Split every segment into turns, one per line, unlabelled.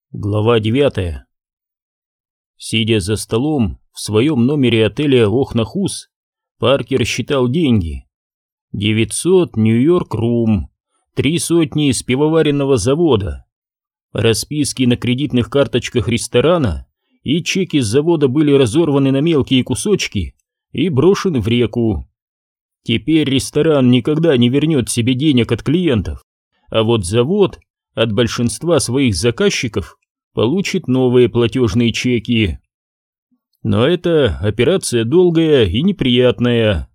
Глава 9. Сидя за столом в своем номере отеля Охнахус, Паркер считал деньги. 900 Нью-Йорк-Рум, 300 с пивоваренного завода. Расписки на кредитных карточках ресторана и чеки с завода были разорваны на мелкие кусочки и брошены в реку. Теперь ресторан никогда не вернет себе денег от клиентов, а вот завод от большинства своих заказчиков получит новые платежные чеки. Но это операция долгая и неприятная.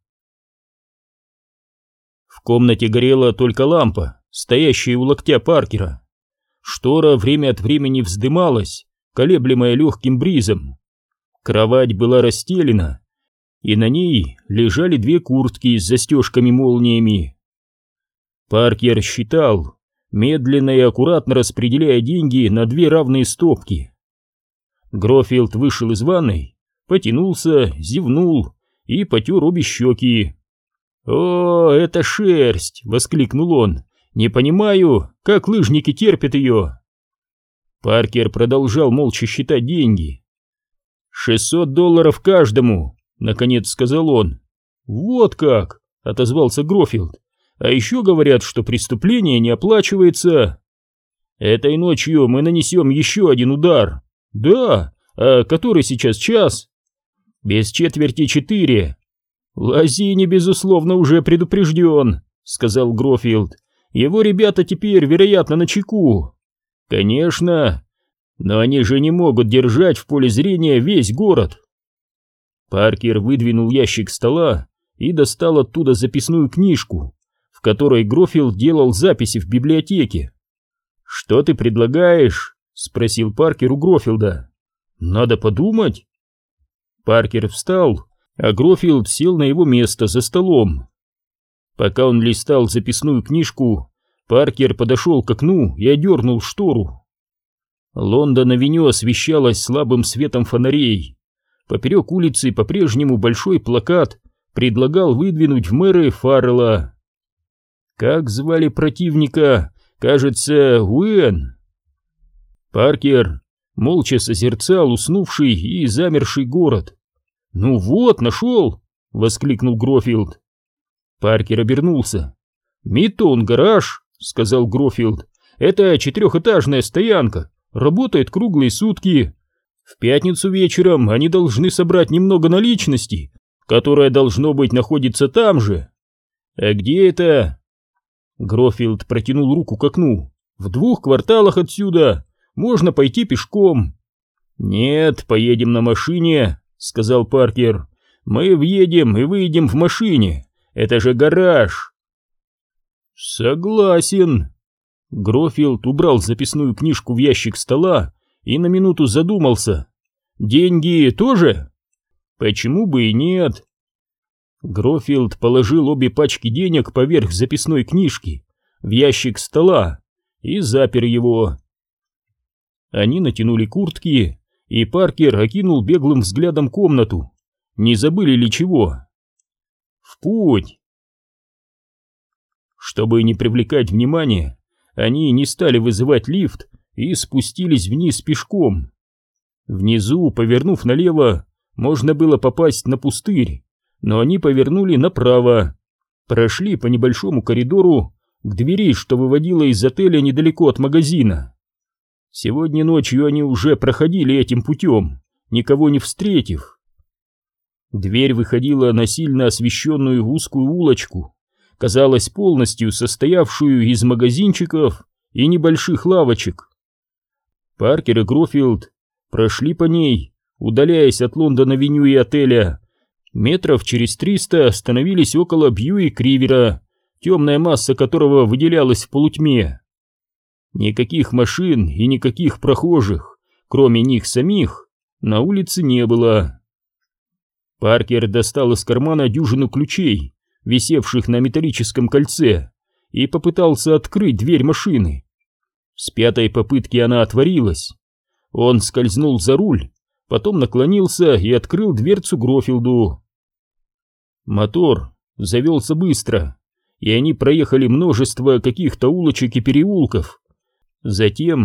В комнате горела только лампа, стоящая у локтя Паркера. Штора время от времени вздымалась, колеблемая легким бризом. Кровать была расстелена, и на ней лежали две куртки с застежками-молниями. Паркер считал, медленно и аккуратно распределяя деньги на две равные стопки. Грофилд вышел из ванной, потянулся, зевнул и потер обе щеки. «О, это шерсть!» — воскликнул он. «Не понимаю, как лыжники терпят ее!» Паркер продолжал молча считать деньги. $600 каждому, наконец сказал он. «Вот как!» — отозвался Грофилд. «А еще говорят, что преступление не оплачивается. Этой ночью мы нанесем еще один удар. Да, а который сейчас час?» «Без четверти 4. «Лазини, безусловно, уже предупрежден», — сказал Грофилд. «Его ребята теперь, вероятно, начеку». «Конечно, но они же не могут держать в поле зрения весь город». Паркер выдвинул ящик стола и достал оттуда записную книжку, в которой Грофилд делал записи в библиотеке. «Что ты предлагаешь?» — спросил Паркер у Грофилда. «Надо подумать». Паркер встал, а Грофилд сел на его место за столом. Пока он листал записную книжку, Паркер подошел к окну и одернул штору. Лондон-авеню освещалась слабым светом фонарей. Поперек улицы по-прежнему большой плакат предлагал выдвинуть в мэры Фаррелла. Как звали противника? Кажется, Уэн. Паркер молча созерцал уснувший и замерший город. «Ну вот, нашел!» — воскликнул Грофилд. Паркер обернулся. «Мидтаун-гараж», — сказал Грофилд. «Это 4-этажная стоянка, работает круглые сутки. В пятницу вечером они должны собрать немного наличности, которая, должно быть, находится там же. А где это?» Грофилд протянул руку к окну. «В 2 кварталах отсюда. Можно пойти пешком». «Нет, поедем на машине», — сказал Паркер. «Мы въедем и выйдем в машине. Это же гараж». «Согласен». Грофилд убрал записную книжку в ящик стола и на минуту задумался. «Деньги тоже?» «Почему бы и нет?» Грофилд положил обе пачки денег поверх записной книжки в ящик стола и запер его. Они натянули куртки, и Паркер окинул беглым взглядом комнату. Не забыли ли чего? В путь! Чтобы не привлекать внимания, они не стали вызывать лифт и спустились вниз пешком. Внизу, повернув налево, можно было попасть на пустырь, но они повернули направо, прошли по небольшому коридору к двери, что выводила из отеля недалеко от магазина. Сегодня ночью они уже проходили этим путем, никого не встретив. Дверь выходила на сильно освещенную узкую улочку, казалось, полностью состоявшую из магазинчиков и небольших лавочек. Паркер и Грофилд прошли по ней, удаляясь от Лондон-авеню и отеля. Метров через 300 остановились около Бьюик-Ривера, темная масса которого выделялась в полутьме. Никаких машин и никаких прохожих, кроме них самих, на улице не было. Паркер достал из кармана дюжину ключей, висевших на металлическом кольце, и попытался открыть дверь машины. С 5-й попытки она отворилась. Он скользнул за руль, потом наклонился и открыл дверцу Грофилду. Мотор завелся быстро, и они проехали множество каких-то улочек и переулков. Затем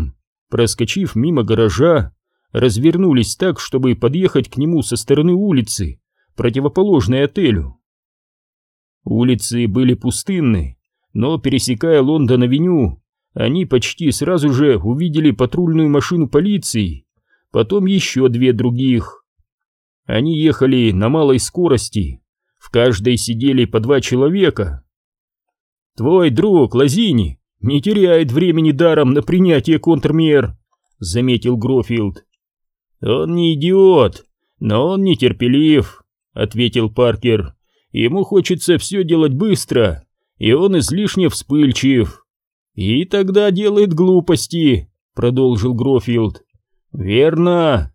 проскочив мимо гаража, развернулись так, чтобы подъехать к нему со стороны улицы, противоположной отелю. Улицы были пустынны, но, пересекая Лондон-авеню, они почти сразу же увидели патрульную машину полиции, потом еще две других. Они ехали на малой скорости, в каждой сидели по 2 человека. «Твой друг Лазини не теряет времени даром на принятие контрмер», — заметил Грофилд. «Он не идиот, но он нетерпелив», — ответил Паркер. «Ему хочется все делать быстро, и он излишне вспыльчив». «И тогда делает глупости», — продолжил Грофилд. «Верно».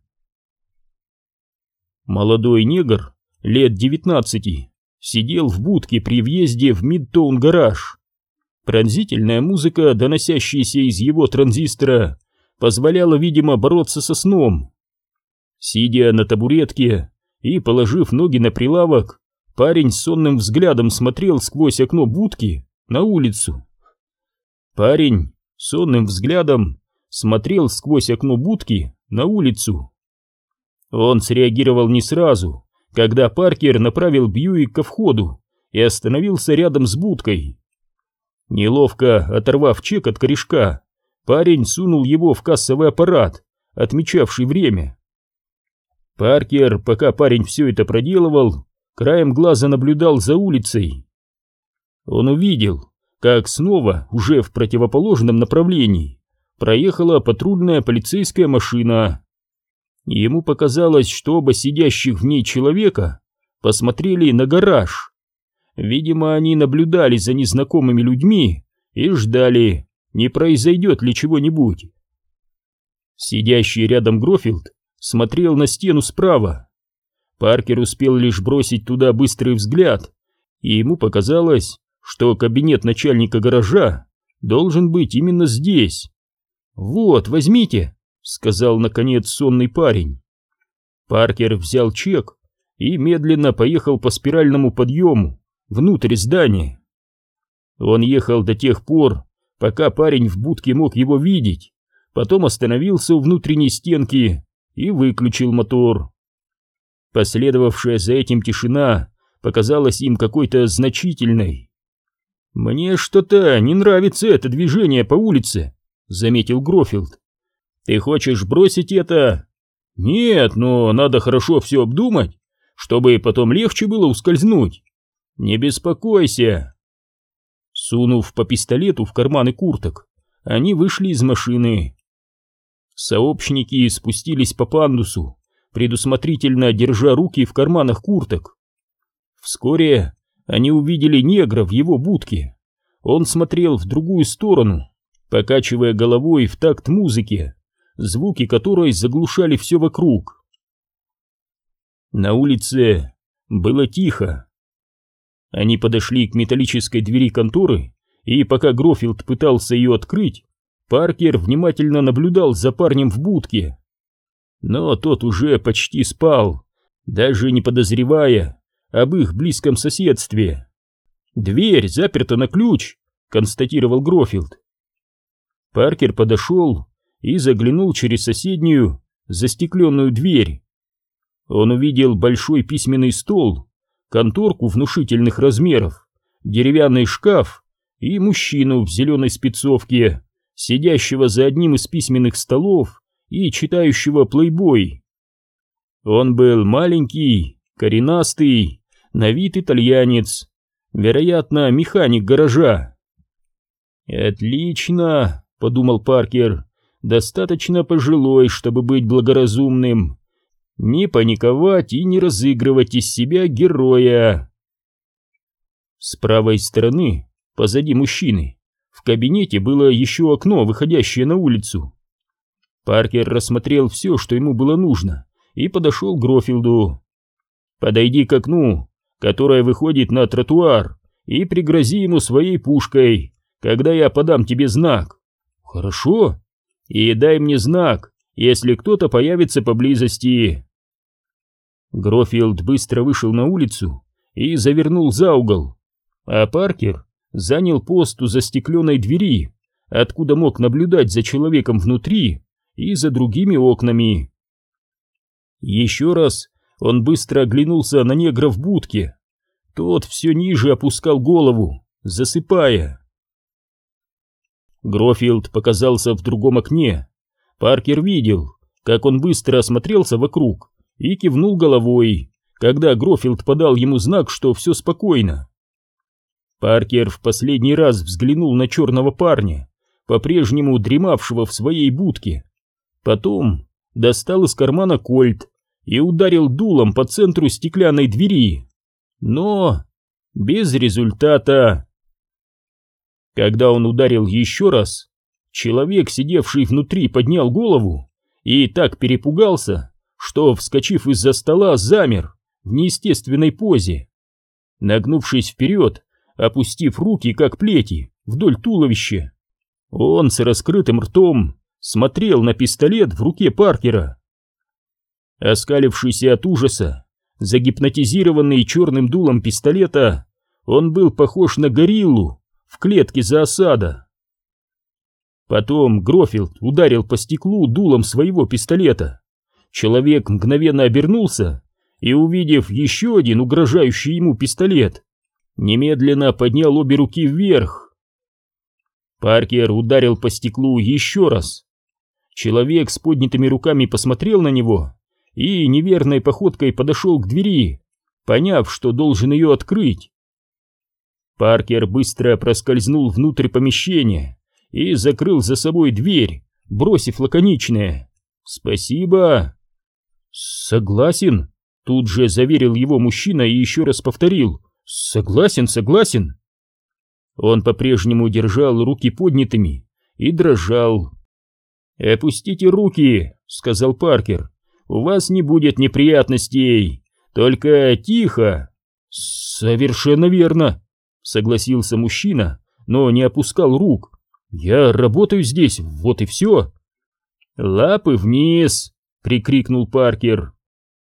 Молодой негр, лет 19, сидел в будке при въезде в Мидтоун-гараж. Пронзительная музыка, доносящаяся из его транзистора, позволяла, видимо, бороться со сном. Сидя на табуретке и положив ноги на прилавок, парень с сонным взглядом смотрел сквозь окно будки на улицу. Парень сонным взглядом смотрел сквозь окно будки на улицу. Он среагировал не сразу, когда Паркер направил Бьюик ко входу и остановился рядом с будкой. Неловко оторвав чек от корешка, парень сунул его в кассовый аппарат, отмечавший время. Паркер, пока парень все это проделывал, краем глаза наблюдал за улицей. Он увидел, как снова, уже в противоположном направлении, проехала патрульная полицейская машина. Ему показалось, что оба сидящих в ней человека посмотрели на гараж. Видимо, они наблюдали за незнакомыми людьми и ждали, не произойдет ли чего-нибудь. Сидящий рядом Грофилд смотрел на стену справа. Паркер успел лишь бросить туда быстрый взгляд, и ему показалось, что кабинет начальника гаража должен быть именно здесь. «Вот, возьмите», — сказал наконец сонный парень. Паркер взял чек и медленно поехал по спиральному подъему внутрь здания. Он ехал до тех пор, пока парень в будке мог его видеть, потом остановился у внутренней стенки и выключил мотор. Последовавшая за этим тишина показалась им какой-то значительной. «Мне что-то не нравится это движение по улице», — заметил Грофилд. «Ты хочешь бросить это?» «Нет, но надо хорошо все обдумать, чтобы потом легче было ускользнуть. Не беспокойся». Сунув по пистолету в карманы курток, они вышли из машины. Сообщники спустились по пандусу, предусмотрительно держа руки в карманах курток. Вскоре они увидели негра в его будке. Он смотрел в другую сторону, покачивая головой в такт музыке, звуки которой заглушали все вокруг. На улице было тихо. Они подошли к металлической двери конторы, и пока Грофилд пытался ее открыть, Паркер внимательно наблюдал за парнем в будке. Но тот уже почти спал, даже не подозревая об их близком соседстве. «Дверь заперта на ключ», — констатировал Грофилд. Паркер подошел и заглянул через соседнюю, застекленную дверь. Он увидел большой письменный стол, конторку внушительных размеров, деревянный шкаф и мужчину в зеленой спецовке, сидящего за одним из письменных столов и читающего «Плейбой». Он был маленький, коренастый, на вид итальянец, вероятно, механик гаража. «Отлично», — подумал Паркер, — «достаточно пожилой, чтобы быть благоразумным, не паниковать и не разыгрывать из себя героя». С правой стороны, позади мужчины, в кабинете было еще окно, выходящее на улицу. Паркер рассмотрел все, что ему было нужно, и подошел к Грофилду. «Подойди к окну, которое выходит на тротуар, и пригрози ему своей пушкой, когда я подам тебе знак». «Хорошо. И дай мне знак, если кто-то появится поблизости». Грофилд быстро вышел на улицу и завернул за угол, а Паркер занял пост у застекленной двери, откуда мог наблюдать за человеком внутри и за другими окнами. Еще раз он быстро оглянулся на негра в будке. Тот все ниже опускал голову, засыпая. Грофилд показался в другом окне. Паркер видел, как он быстро осмотрелся вокруг и кивнул головой, когда Грофилд подал ему знак, что все спокойно. Паркер в последний раз взглянул на черного парня, по-прежнему дремавшего в своей будке. Потом достал из кармана кольт и ударил дулом по центру стеклянной двери. Но без результата. Когда он ударил еще раз, человек, сидевший внутри, поднял голову и так перепугался, что, вскочив из-за стола, замер в неестественной позе. Нагнувшись вперед, опустив руки, как плети, вдоль туловища, он с раскрытым ртом смотрел на пистолет в руке Паркера. Оскалившийся от ужаса, загипнотизированный черным дулом пистолета, он был похож на гориллу в клетке зоосада. Потом Грофилд ударил по стеклу дулом своего пистолета. Человек мгновенно обернулся и, увидев еще один угрожающий ему пистолет, немедленно поднял обе руки вверх. Паркер ударил по стеклу еще раз. Человек с поднятыми руками посмотрел на него и неверной походкой подошел к двери, поняв, что должен ее открыть. Паркер быстро проскользнул внутрь помещения и закрыл за собой дверь, бросив лаконичное «Спасибо». «Согласен», — тут же заверил его мужчина и еще раз повторил «Согласен, согласен». Он по-прежнему держал руки поднятыми и дрожал. «Опустите руки», — сказал Паркер, — «у вас не будет неприятностей, только тихо». «Совершенно верно», — согласился мужчина, но не опускал рук. «Я работаю здесь, вот и все». «Лапы вниз!» — прикрикнул Паркер.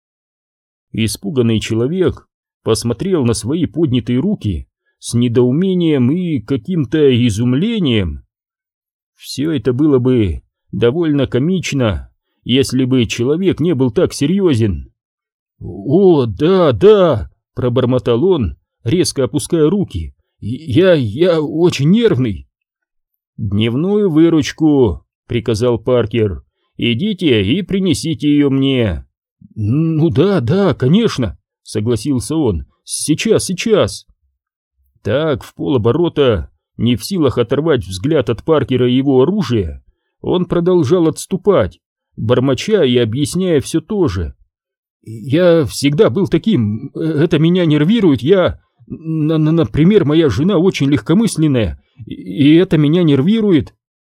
Испуганный человек посмотрел на свои поднятые руки с недоумением и каким-то изумлением. Все это было бы довольно комично, если бы человек не был так серьезен. «О, да, да!» — пробормотал он, резко опуская руки. «Я очень нервный». «Дневную выручку», — приказал Паркер. «Идите и принесите ее мне». «Ну да, конечно», — согласился он. «Сейчас». Так, в полоборота, не в силах оторвать взгляд от Паркера и его оружия, он продолжал отступать, бормоча и объясняя все то же. «Я всегда был таким, это меня нервирует, например, моя жена очень легкомысленная, и это меня нервирует».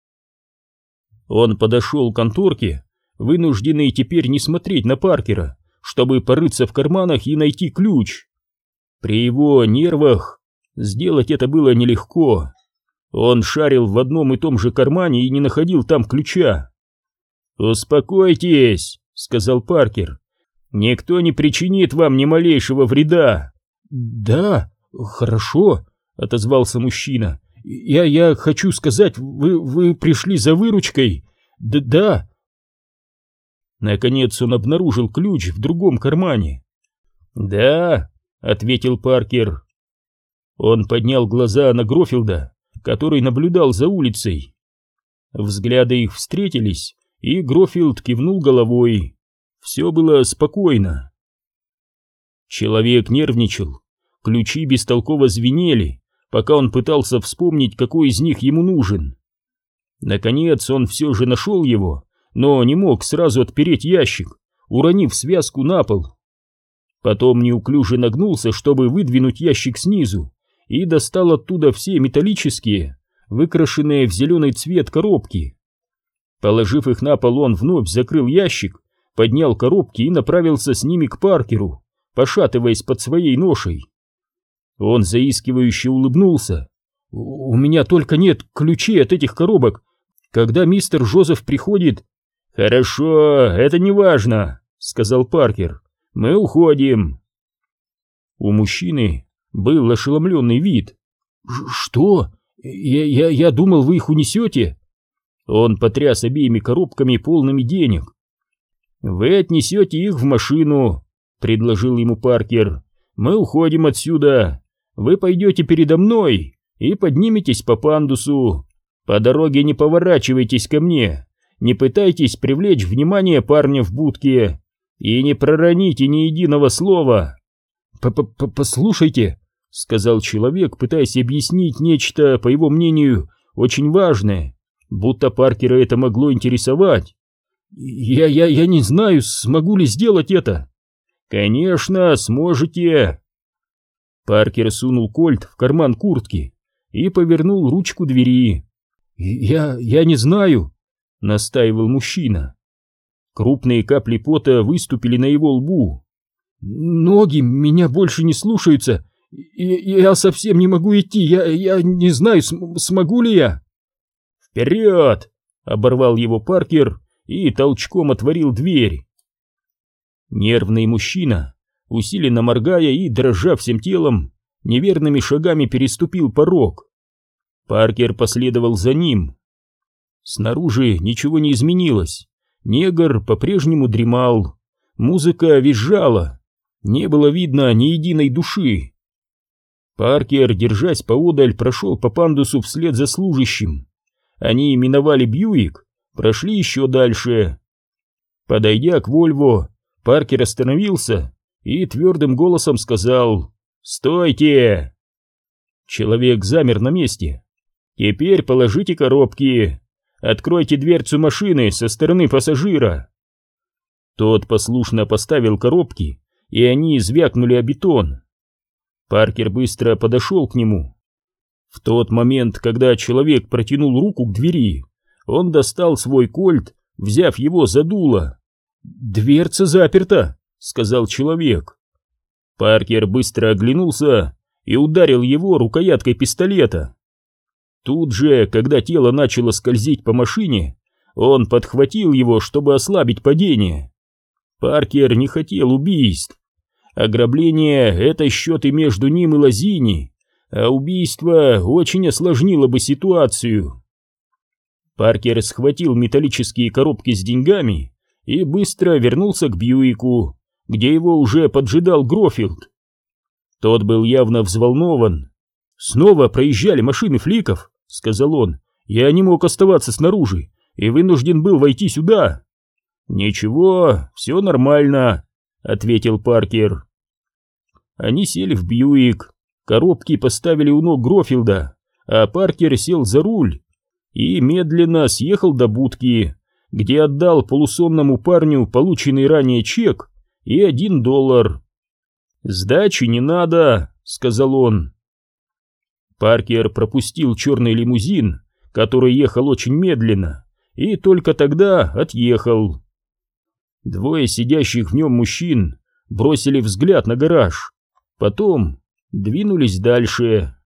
Он подошел к конторке, вынужденный теперь не смотреть на Паркера, чтобы порыться в карманах и найти ключ. При его нервах сделать это было нелегко. Он шарил в одном и том же кармане и не находил там ключа. «Успокойтесь», — сказал Паркер. «Никто не причинит вам ни малейшего вреда». «Да, хорошо», — отозвался мужчина. «Я хочу сказать, вы пришли за выручкой?» «Да». Наконец он обнаружил ключ в другом кармане. «Да», — ответил Паркер. Он поднял глаза на Грофилда, который наблюдал за улицей. Взгляды их встретились, и Грофилд кивнул головой. Все было спокойно. Человек нервничал, ключи бестолково звенели, пока он пытался вспомнить, какой из них ему нужен. Наконец он все же нашел его, но не мог сразу отпереть ящик, уронив связку на пол. Потом неуклюже нагнулся, чтобы выдвинуть ящик снизу, и достал оттуда все металлические, выкрашенные в зеленый цвет коробки. Положив их на пол, он вновь закрыл ящик, поднял коробки и направился с ними к Паркеру, пошатываясь под своей ношей. Он заискивающе улыбнулся. «У меня только нет ключей от этих коробок. Когда мистер Жозеф приходит...» «Хорошо, это не важно», — сказал Паркер. «Мы уходим». У мужчины был ошеломленный вид. «Что? Я думал, вы их унесете?» Он потряс обеими коробками, полными денег. «Вы отнесете их в машину», — предложил ему Паркер. «Мы уходим отсюда. Вы пойдете передо мной и подниметесь по пандусу. По дороге не поворачивайтесь ко мне, не пытайтесь привлечь внимание парня в будке и не пророните ни единого слова». «Послушайте», — сказал человек, пытаясь объяснить нечто, по его мнению, очень важное, будто Паркера это могло интересовать. «Я не знаю, смогу ли сделать это». «Конечно, сможете». Паркер сунул кольт в карман куртки и повернул ручку двери. «Я не знаю», — настаивал мужчина. Крупные капли пота выступили на его лбу. «Ноги меня больше не слушаются, и я совсем не могу идти, я не знаю, смогу ли я». «Вперед!» — оборвал его Паркер и толчком отворил дверь. Нервный мужчина, усиленно моргая и дрожа всем телом, неверными шагами переступил порог. Паркер последовал за ним. Снаружи ничего не изменилось. Негр по-прежнему дремал. Музыка визжала. Не было видно ни единой души. Паркер, держась поодаль, прошел по пандусу вслед за служащим. Они миновали Бьюик, прошли еще дальше. Подойдя к Вольво, Паркер остановился и твердым голосом сказал: «Стойте!» Человек замер на месте. «Теперь положите коробки. Откройте дверцу машины со стороны пассажира». Тот послушно поставил коробки, и они звякнули о бетон. Паркер быстро подошел к нему. В тот момент, когда человек протянул руку к двери, он достал свой кольт, взяв его за дуло. «Дверца заперта», — сказал человек. Паркер быстро оглянулся и ударил его рукояткой пистолета. Тут же, когда тело начало скользить по машине, он подхватил его, чтобы ослабить падение. Паркер не хотел убийств. Ограбление — это счеты между ним и Лозини, а убийство очень осложнило бы ситуацию. Паркер схватил металлические коробки с деньгами и быстро вернулся к Бьюику, где его уже поджидал Грофилд. Тот был явно взволнован. «Снова проезжали машины фликов», — сказал он. «Я не мог оставаться снаружи и вынужден был войти сюда». «Ничего, все нормально», — ответил Паркер. Они сели в Бьюик, коробки поставили у ног Грофилда, а Паркер сел за руль и медленно съехал до будки, где отдал полусонному парню полученный ранее чек и $1. «Сдачи не надо», — сказал он. Паркер пропустил черный лимузин, который ехал очень медленно, и только тогда отъехал. Двое сидящих в нем мужчин бросили взгляд на гараж, потом двинулись дальше.